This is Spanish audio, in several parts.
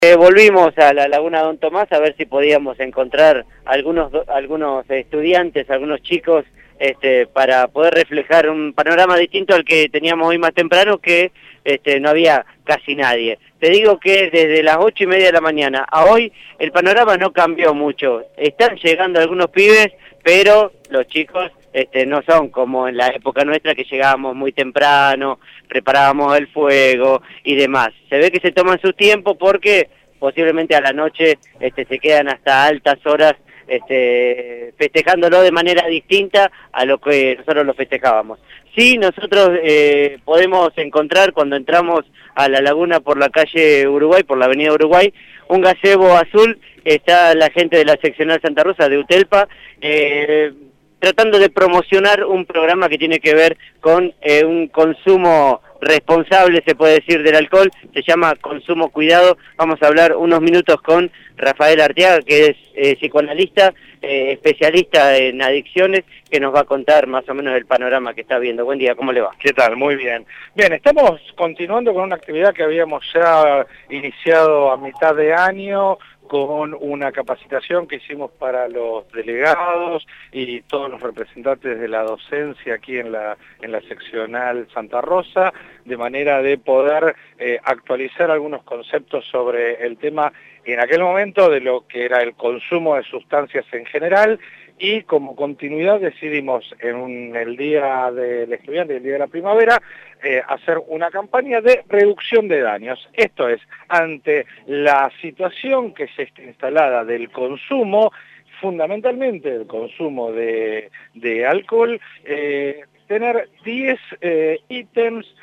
Volvimos a la Laguna Don Tomás a ver si podíamos encontrar algunos estudiantes, algunos chicos, para poder reflejar un panorama distinto al que teníamos hoy más temprano, que no había casi nadie. Te digo que desde las 8:30 de la mañana a hoy el panorama no cambió mucho. Están llegando algunos pibes, pero los chicos no son como en la época nuestra, que llegábamos muy temprano, preparábamos el fuego y demás. Se ve que se toman su tiempo porque posiblemente a la noche se quedan hasta altas horas festejándolo de manera distinta a lo que nosotros lo festejábamos. Sí, nosotros podemos encontrar cuando entramos a la laguna por la calle Uruguay, por la avenida Uruguay, un gazebo azul. Está la gente de la seccional Santa Rosa de Utelpa, tratando de promocionar un programa que tiene que ver con un consumo responsable, se puede decir, del alcohol. Se llama Consumo Cuidado. Vamos a hablar unos minutos con Rafael Arteaga, que es psicoanalista, especialista en adicciones, que nos va a contar más o menos el panorama que está viendo. Buen día, ¿cómo le va? ¿Qué tal? Muy bien. Bien, estamos continuando con una actividad que habíamos ya iniciado a mitad de año, con una capacitación que hicimos para los delegados y todos los representantes de la docencia aquí en la seccional Santa Rosa, de manera de poder actualizar algunos conceptos sobre el tema en aquel momento de lo que era el consumo de sustancias en general. Y como continuidad decidimos en el Día del Estudiante, el Día de la Primavera, hacer una campaña de reducción de daños. Esto es, ante la situación que se está instalada del consumo, fundamentalmente el consumo de alcohol, tener 10 ítems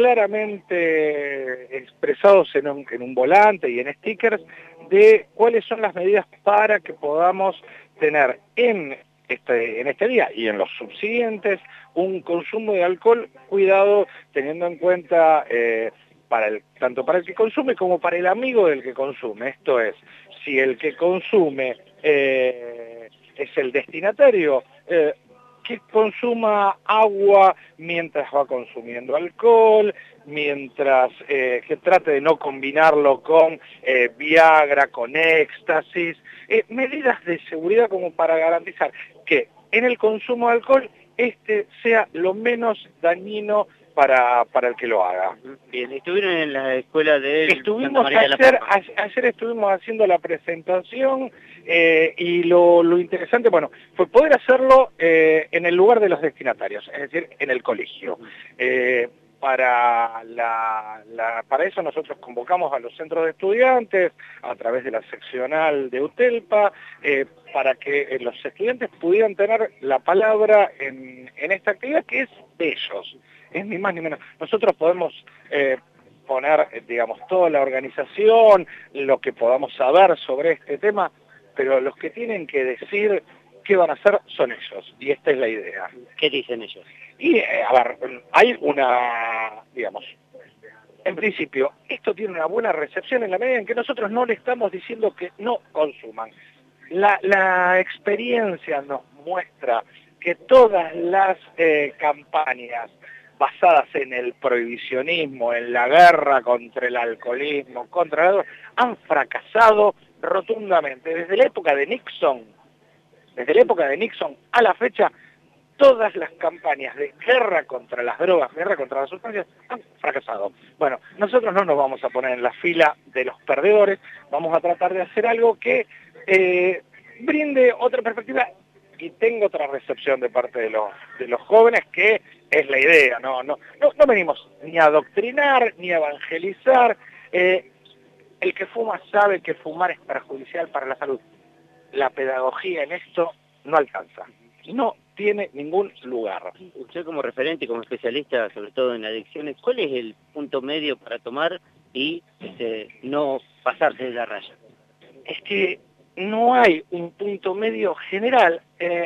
claramente expresados en un volante y en stickers de cuáles son las medidas para que podamos tener en este día y en los subsiguientes un consumo de alcohol cuidado, teniendo en cuenta tanto para el que consume como para el amigo del que consume. Esto es, si el que consume es el destinatario, que consuma agua mientras va consumiendo alcohol, mientras que trate de no combinarlo con Viagra, con éxtasis, medidas de seguridad como para garantizar que en el consumo de alcohol sea lo menos dañino para el que lo haga. Bien, estuvieron en la escuela de Santa María de la Pampa. Ayer estuvimos haciendo la presentación y lo interesante, bueno, fue poder hacerlo en el lugar de los destinatarios, es decir, en el colegio. Para eso nosotros convocamos a los centros de estudiantes a través de la seccional de Utelpa, para que los estudiantes pudieran tener la palabra en esta actividad que es de ellos, es ni más ni menos. Nosotros podemos poner, digamos, toda la organización, lo que podamos saber sobre este tema, pero los que tienen que decir qué van a hacer son ellos, y esta es la idea. ¿Qué dicen ellos? Y, a ver, hay digamos, en principio, esto tiene una buena recepción en la medida en que nosotros no le estamos diciendo que no consuman. La experiencia nos muestra que todas las campañas basadas en el prohibicionismo, en la guerra contra el alcoholismo, contra la droga, han fracasado rotundamente. Desde la época de Nixon a la fecha, todas las campañas de guerra contra las drogas, guerra contra las sustancias, han fracasado. Bueno, nosotros no nos vamos a poner en la fila de los perdedores, vamos a tratar de hacer algo que brinde otra perspectiva y tenga otra recepción de parte de los jóvenes, que es la idea. No venimos ni a adoctrinar, ni a evangelizar. El que fuma sabe que fumar es perjudicial para la salud. La pedagogía en esto no alcanza. No tiene ningún lugar. Usted como referente, como especialista, sobre todo en adicciones, ¿cuál es el punto medio para tomar y no pasarse de la raya? Es que no hay un punto medio general.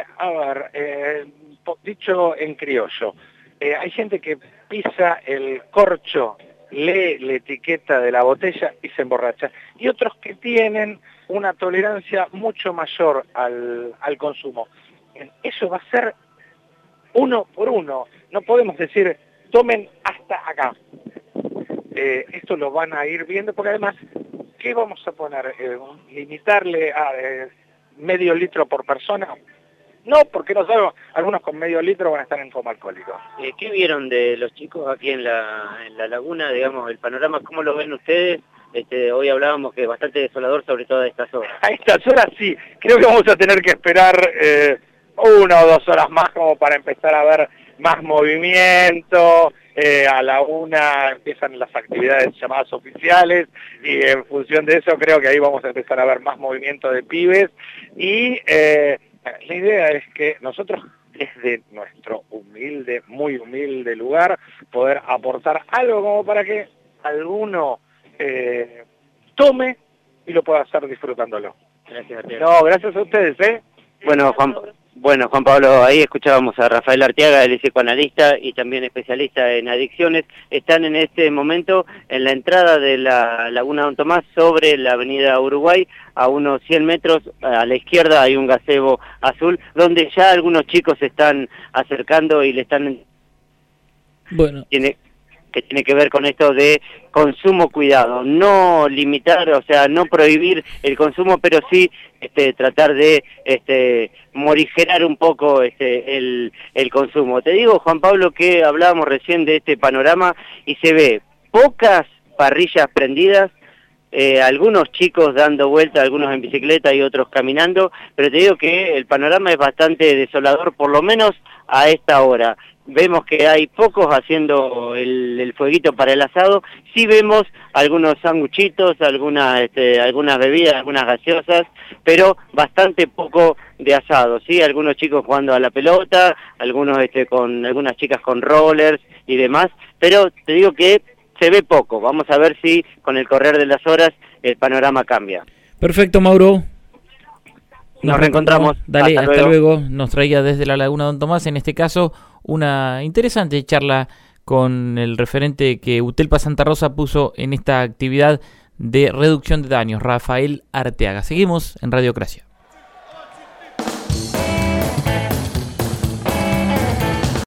Dicho en criollo, hay gente que pisa el corcho, lee la etiqueta de la botella y se emborracha, y otros que tienen una tolerancia mucho mayor al consumo. Eso va a ser uno por uno. No podemos decir, tomen hasta acá. Esto lo van a ir viendo, porque además ¿qué vamos a poner? ¿Limitarle a medio litro por persona? No, porque no sabemos, algunos con medio litro van a estar en coma alcohólico. ¿Qué vieron de los chicos aquí en la laguna, digamos, el panorama, cómo lo ven ustedes? Hoy hablábamos que es bastante desolador, sobre todo a estas horas. A estas horas sí, creo que vamos a tener que esperar 1 o 2 horas más como para empezar a ver más movimiento. A la 1 empiezan las actividades llamadas oficiales y en función de eso creo que ahí vamos a empezar a ver más movimiento de pibes y la idea es que nosotros desde nuestro humilde, muy humilde lugar, poder aportar algo como para que alguno tome y lo pueda hacer disfrutándolo. Gracias, Arteaga. No, gracias a ustedes, Bueno, Juan Pablo, ahí escuchábamos a Rafael Arteaga, él es psicoanalista y también especialista en adicciones. Están en este momento en la entrada de la Laguna Don Tomás sobre la avenida Uruguay, a unos 100 metros a la izquierda hay un gazebo azul, donde ya algunos chicos se están acercando y le están... Bueno. Que tiene que ver con esto de consumo cuidado, no limitar, o sea, no prohibir el consumo, pero sí tratar de morigerar un poco el consumo. Te digo, Juan Pablo, que hablábamos recién de este panorama y se ve pocas parrillas prendidas, algunos chicos dando vuelta, algunos en bicicleta y otros caminando, pero te digo que el panorama es bastante desolador, por lo menos a esta hora. Vemos que hay pocos haciendo el fueguito para el asado, sí vemos algunos sanguchitos, algunas bebidas, algunas gaseosas, pero bastante poco de asado, ¿sí? Algunos chicos jugando a la pelota, algunos con algunas chicas con rollers y demás, pero te digo que se ve poco. Vamos a ver si con el correr de las horas el panorama cambia. Perfecto, Mauro. Nos reencontramos. Dale, hasta luego. Nos traía desde la Laguna Don Tomás, en este caso, una interesante charla con el referente que UTELPA Santa Rosa puso en esta actividad de reducción de daños, Rafael Arteaga. Seguimos en Radiocracia.